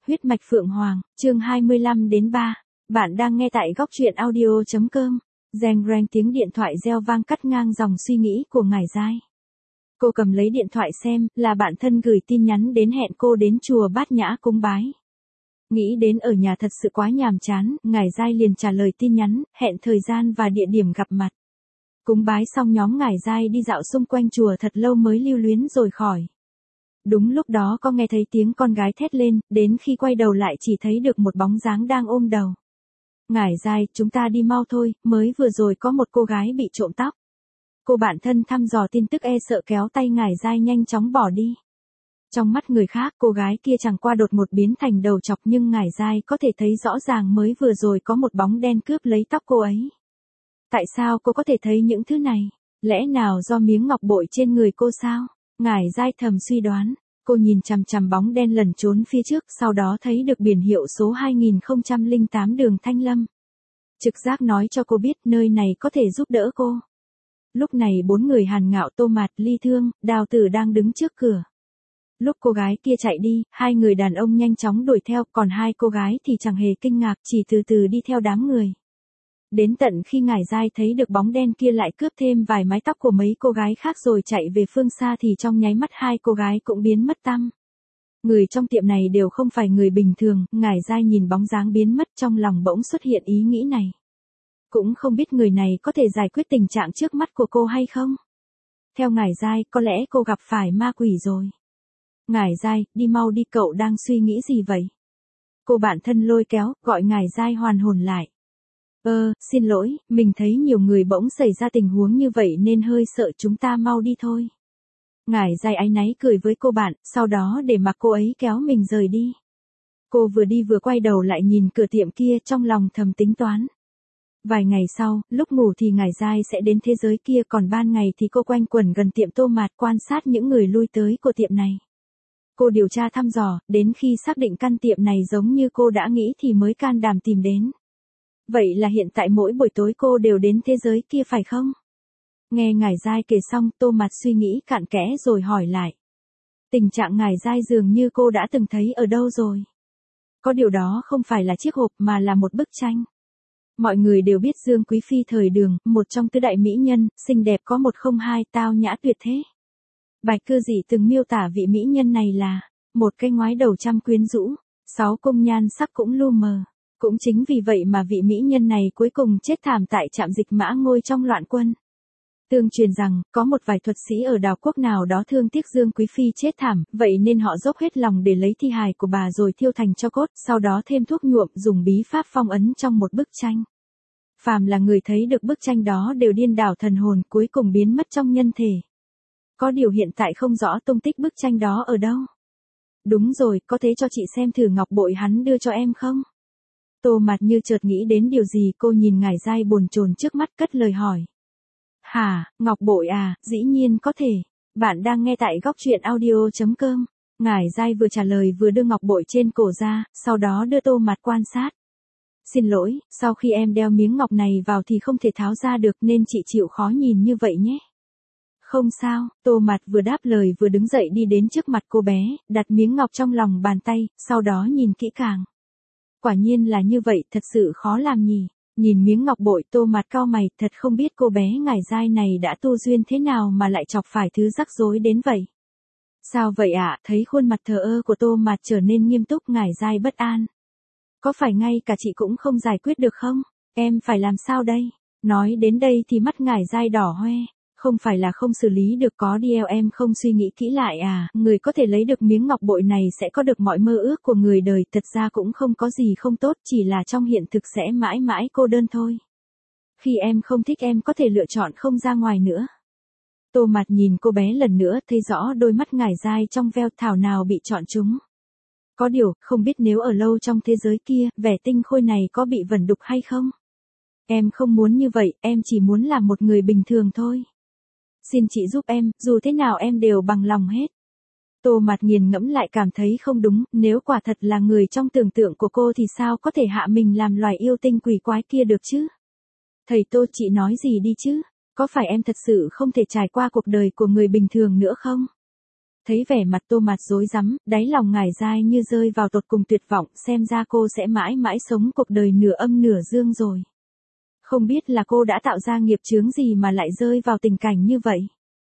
Huyết mạch Phượng Hoàng, chương 25-3. Bạn đang nghe tại góc truyện audio.com. Reng reng tiếng điện thoại reo vang cắt ngang dòng suy nghĩ của Ngải Giai. Cô cầm lấy điện thoại xem, là bạn thân gửi tin nhắn đến hẹn cô đến chùa Bát Nhã cúng bái. Nghĩ đến ở nhà thật sự quá nhàm chán, Ngải Giai liền trả lời tin nhắn, hẹn thời gian và địa điểm gặp mặt. Cúng bái xong nhóm Ngải Giai đi dạo xung quanh chùa thật lâu mới lưu luyến rồi khỏi. Đúng lúc đó có nghe thấy tiếng con gái thét lên, đến khi quay đầu lại chỉ thấy được một bóng dáng đang ôm đầu. Ngải Giai, chúng ta đi mau thôi, mới vừa rồi có một cô gái bị trộm tóc. Cô bạn thân thăm dò tin tức sợ kéo tay Ngải Giai nhanh chóng bỏ đi. Trong mắt người khác, cô gái kia chẳng qua đột ngột biến thành đầu chọc, nhưng Ngải Giai có thể thấy rõ ràng mới vừa rồi có một bóng đen cướp lấy tóc cô ấy. Tại sao cô có thể thấy những thứ này? Lẽ nào do miếng ngọc bội trên người cô sao? Ngải Giai thầm suy đoán. Cô nhìn chằm chằm bóng đen lẩn trốn phía trước, sau đó thấy được biển hiệu số 2008 đường Thanh Lâm. Trực giác nói cho cô biết nơi này có thể giúp đỡ cô. Lúc này 4 người Hàn Ngạo, Tô Mạt, Ly Thương, Đào Tử đang đứng trước cửa. Lúc cô gái kia chạy đi, 2 người đàn ông nhanh chóng đuổi theo, còn 2 cô gái thì chẳng hề kinh ngạc, chỉ từ từ đi theo đám người. Đến tận khi Ngải Giai thấy được bóng đen kia lại cướp thêm vài mái tóc của mấy cô gái khác rồi chạy về phương xa thì trong nháy mắt 2 cô gái cũng biến mất tăm. Người trong tiệm này đều không phải người bình thường, Ngải Giai nhìn bóng dáng biến mất trong lòng bỗng xuất hiện ý nghĩ này. Cũng không biết người này có thể giải quyết tình trạng trước mắt của cô hay không? Theo Ngải Giai, có lẽ cô gặp phải ma quỷ rồi. Ngải Giai, đi mau đi, cậu đang suy nghĩ gì vậy? Cô bạn thân lôi kéo, gọi Ngải Giai hoàn hồn lại. Xin lỗi, mình thấy nhiều người bỗng xảy ra tình huống như vậy nên hơi sợ, chúng ta mau đi thôi. Ngải Giai áy náy cười với cô bạn, sau đó để mặc cô ấy kéo mình rời đi. Cô vừa đi vừa quay đầu lại nhìn cửa tiệm kia, trong lòng thầm tính toán. Vài ngày sau, lúc ngủ thì Ngải Giai sẽ đến thế giới kia, còn ban ngày thì cô quanh quẩn gần tiệm Tô Mạt quan sát những người lui tới của tiệm này. Cô điều tra thăm dò, đến khi xác định căn tiệm này giống như cô đã nghĩ thì mới can đảm tìm đến. Vậy là hiện tại mỗi buổi tối cô đều đến thế giới kia phải không? Nghe Ngải Giai kể xong, Tô Mạt suy nghĩ cặn kẽ rồi hỏi lại. Tình trạng Ngải Giai dường như cô đã từng thấy ở đâu rồi. Có điều đó không phải là chiếc hộp mà là một bức tranh. Mọi người đều biết Dương Quý Phi thời Đường, một trong tứ đại mỹ nhân, xinh đẹp có 102, tao nhã tuyệt thế. Bạch Cư Dị từng miêu tả vị mỹ nhân này là một cái ngoái đầu trăm quyến rũ, 6 cung nhan sắc cũng lu mờ. Cũng chính vì vậy mà vị mỹ nhân này cuối cùng chết thảm tại trạm dịch Mã Ngôi trong loạn quân. Tương truyền rằng, có một vài thuật sĩ ở đảo quốc nào đó thương tiếc Dương Quý Phi chết thảm, vậy nên họ dốc hết lòng để lấy thi hài của bà rồi thiêu thành tro cốt, sau đó thêm thuốc nhuộm, dùng bí pháp phong ấn trong một bức tranh. Phàm là người thấy được bức tranh đó đều điên đảo thần hồn, cuối cùng biến mất trong nhân thể. Có điều hiện tại không rõ tung tích bức tranh đó ở đâu. Đúng rồi, có thế cho chị xem thử ngọc bội hắn đưa cho em không? Tô Mạt như chợt nghĩ đến điều gì, cô nhìn Ngải Giai bồn chồn trước mắt cất lời hỏi. Hả, ngọc bội à, dĩ nhiên có thể. Bạn đang nghe tại góc truyện audio.com. Ngải Giai vừa trả lời vừa đưa ngọc bội trên cổ ra, sau đó đưa Tô Mạt quan sát. Xin lỗi, sau khi em đeo miếng ngọc này vào thì không thể tháo ra được nên chị chịu khó nhìn như vậy nhé. Không sao, Tô Mạt vừa đáp lời vừa đứng dậy đi đến trước mặt cô bé, đặt miếng ngọc trong lòng bàn tay, sau đó nhìn kỹ càng. Quả nhiên là như vậy, thật sự khó làm nhỉ. Nhìn miếng ngọc bội, Tô Mạt cau mày, thật không biết cô bé Ngải Giai này đã tu duyên thế nào mà lại chọc phải thứ rắc rối đến vậy. Sao vậy ạ? Thấy khuôn mặt thờ ơ của Tô Mạt trở nên nghiêm túc, Ngải Giai bất an. Có phải ngay cả chị cũng không giải quyết được không? Em phải làm sao đây? Nói đến đây thì mắt Ngải Giai đỏ hoe. Không phải là không xử lý được, có điều em không suy nghĩ kỹ lại à, người có thể lấy được miếng ngọc bội này sẽ có được mọi mơ ước của người đời, thật ra cũng không có gì không tốt, chỉ là trong hiện thực sẽ mãi mãi cô đơn thôi. Khi em không thích em có thể lựa chọn không ra ngoài nữa. Tô Mạt nhìn cô bé lần nữa, thấy rõ đôi mắt Ngải Giai trong veo, thảo nào bị chọn chúng. Có điều, không biết nếu ở lâu trong thế giới kia, vẻ tinh khôi này có bị vẩn đục hay không? Em không muốn như vậy, em chỉ muốn làm một người bình thường thôi. Xin chị giúp em, dù thế nào em đều bằng lòng hết. Tô Mạt nghiền ngẫm lại cảm thấy không đúng, nếu quả thật là người trong tưởng tượng của cô thì sao có thể hạ mình làm loài yêu tinh quỷ quái kia được chứ? Thầy Tô, chị nói gì đi chứ? Có phải em thật sự không thể trải qua cuộc đời của người bình thường nữa không? Thấy vẻ mặt Tô Mạt rối rắm, đáy lòng Ngải Giai như rơi vào tột cùng tuyệt vọng, xem ra cô sẽ mãi mãi sống cuộc đời nửa âm nửa dương rồi. Không biết là cô đã tạo ra nghiệp chướng gì mà lại rơi vào tình cảnh như vậy.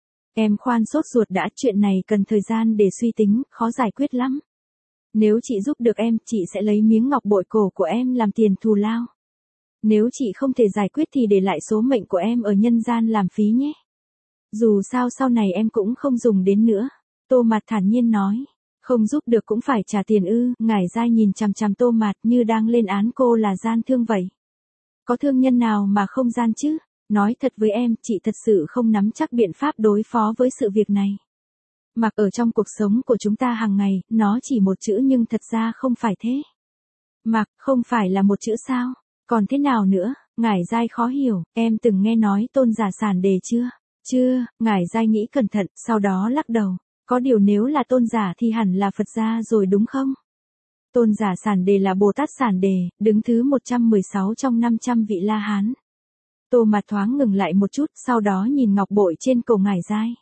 Em khoan sốt ruột đã, chuyện này cần thời gian để suy tính, khó giải quyết lắm. Nếu chị giúp được em, chị sẽ lấy miếng ngọc bội cổ của em làm tiền thù lao. Nếu chị không thể giải quyết thì để lại số mệnh của em ở nhân gian làm phí nhé. Dù sao sau này em cũng không dùng đến nữa. Tô Mạt thản nhiên nói. Không giúp được cũng phải trả tiền ư? Ngải Giai nhìn chằm chằm Tô Mạt như đang lên án cô là gian thương vậy. Có thương nhân nào mà không gian chứ? Nói thật với em, chị thật sự không nắm chắc biện pháp đối phó với sự việc này. Mặc ở trong cuộc sống của chúng ta hàng ngày, nó chỉ một chữ nhưng thật ra không phải thế. Mặc, không phải là một chữ sao? Còn thế nào nữa? Ngải Giai khó hiểu, em từng nghe nói tôn giả Sản Đề chưa? Chưa, Ngải Giai nghĩ cẩn thận, sau đó lắc đầu. Có điều nếu là tôn giả thì hẳn là Phật gia rồi đúng không? Tôn giả Sản Đề là Bồ Tát Sản Đề, đứng thứ 116 trong 500 vị La Hán. Tô Mạt thoáng ngừng lại một chút, sau đó nhìn ngọc bội trên cổ Ngải Giai.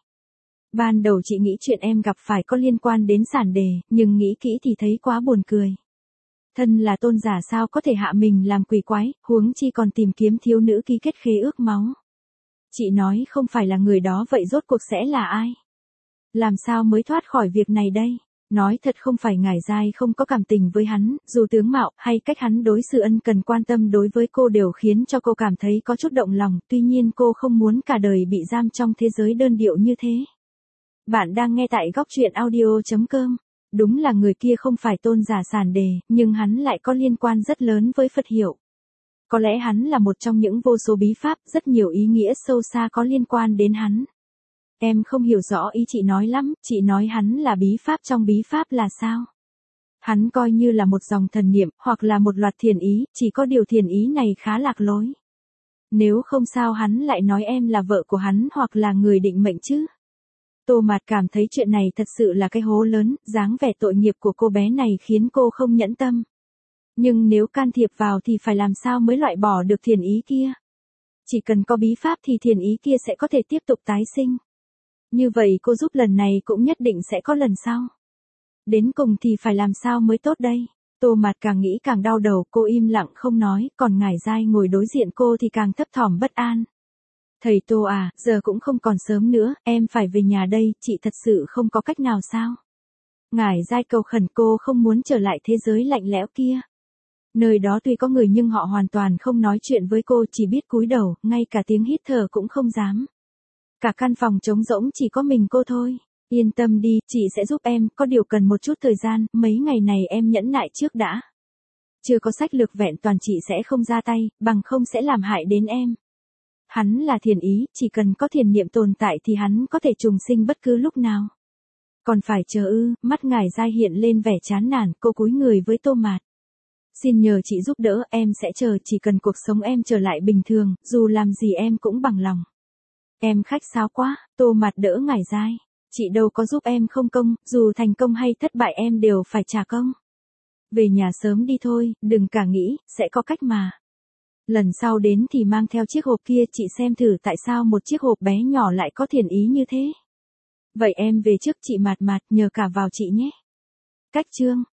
Ban đầu chị nghĩ chuyện em gặp phải có liên quan đến Sản Đề, nhưng nghĩ kỹ thì thấy quá buồn cười. Thân là tôn giả sao có thể hạ mình làm quỷ quái, huống chi còn tìm kiếm thiếu nữ ký kết khế ước máu. Chị nói không phải là người đó vậy rốt cuộc sẽ là ai? Làm sao mới thoát khỏi việc này đây? Nói thật không phải Ngải Giai không có cảm tình với hắn, dù tướng mạo hay cách hắn đối xử ân cần quan tâm đối với cô đều khiến cho cô cảm thấy có chút động lòng, tuy nhiên cô không muốn cả đời bị giam trong thế giới đơn điệu như thế. Bạn đang nghe tại góc truyện audio.com. Đúng là người kia không phải tôn giả Sản Đề, nhưng hắn lại có liên quan rất lớn với Phật hiệu. Có lẽ hắn là một trong những vô số bí pháp, rất nhiều ý nghĩa sâu xa có liên quan đến hắn. Em không hiểu rõ ý chị nói lắm, chị nói hắn là bí pháp trong bí pháp là sao? Hắn coi như là một dòng thần niệm, hoặc là một loạt thiền ý, chỉ có điều thiền ý này khá lạc lối. Nếu không sao hắn lại nói em là vợ của hắn hoặc là người định mệnh chứ? Tô Mạt cảm thấy chuyện này thật sự là cái hố lớn, dáng vẻ tội nghiệp của cô bé này khiến cô không nhẫn tâm. Nhưng nếu can thiệp vào thì phải làm sao mới loại bỏ được thiền ý kia? Chỉ cần có bí pháp thì thiền ý kia sẽ có thể tiếp tục tái sinh. Như vậy cô giúp lần này cũng nhất định sẽ có lần sau. Đến cùng thì phải làm sao mới tốt đây? Tô Mạt càng nghĩ càng đau đầu, cô im lặng không nói, còn Ngải Giai ngồi đối diện cô thì càng thấp thỏm bất an. Thầy Tô à, giờ cũng không còn sớm nữa, em phải về nhà đây, chị thật sự không có cách nào sao? Ngải Giai cầu khẩn, cô không muốn trở lại thế giới lạnh lẽo kia. Nơi đó tuy có người nhưng họ hoàn toàn không nói chuyện với cô, chỉ biết cúi đầu, ngay cả tiếng hít thở cũng không dám. Cả căn phòng trống rỗng chỉ có mình cô thôi. Yên tâm đi, chị sẽ giúp em, có điều cần một chút thời gian, mấy ngày này em nhẫn nại trước đã. Chưa có sách lược vẹn toàn chị sẽ không ra tay, bằng không sẽ làm hại đến em. Hắn là thiền ý, chỉ cần có thiền niệm tồn tại thì hắn có thể trùng sinh bất cứ lúc nào. Còn phải chờ ư? Mắt Ngải Giai hiện lên vẻ chán nản, cô cúi người với Tô Mạt. Xin nhờ chị giúp đỡ, em sẽ chờ, chỉ cần cuộc sống em trở lại bình thường, dù làm gì em cũng bằng lòng. Em khách sáo quá, Tô Mạt đỡ Ngải Giai. Chị đâu có giúp em không công, dù thành công hay thất bại em đều phải trả công. Về nhà sớm đi thôi, đừng cả nghĩ, sẽ có cách mà. Lần sau đến thì mang theo chiếc hộp kia, chị xem thử tại sao một chiếc hộp bé nhỏ lại có thiền ý như thế. Vậy em về trước chị Mạt Mạt, nhờ cả vào chị nhé. Cách chương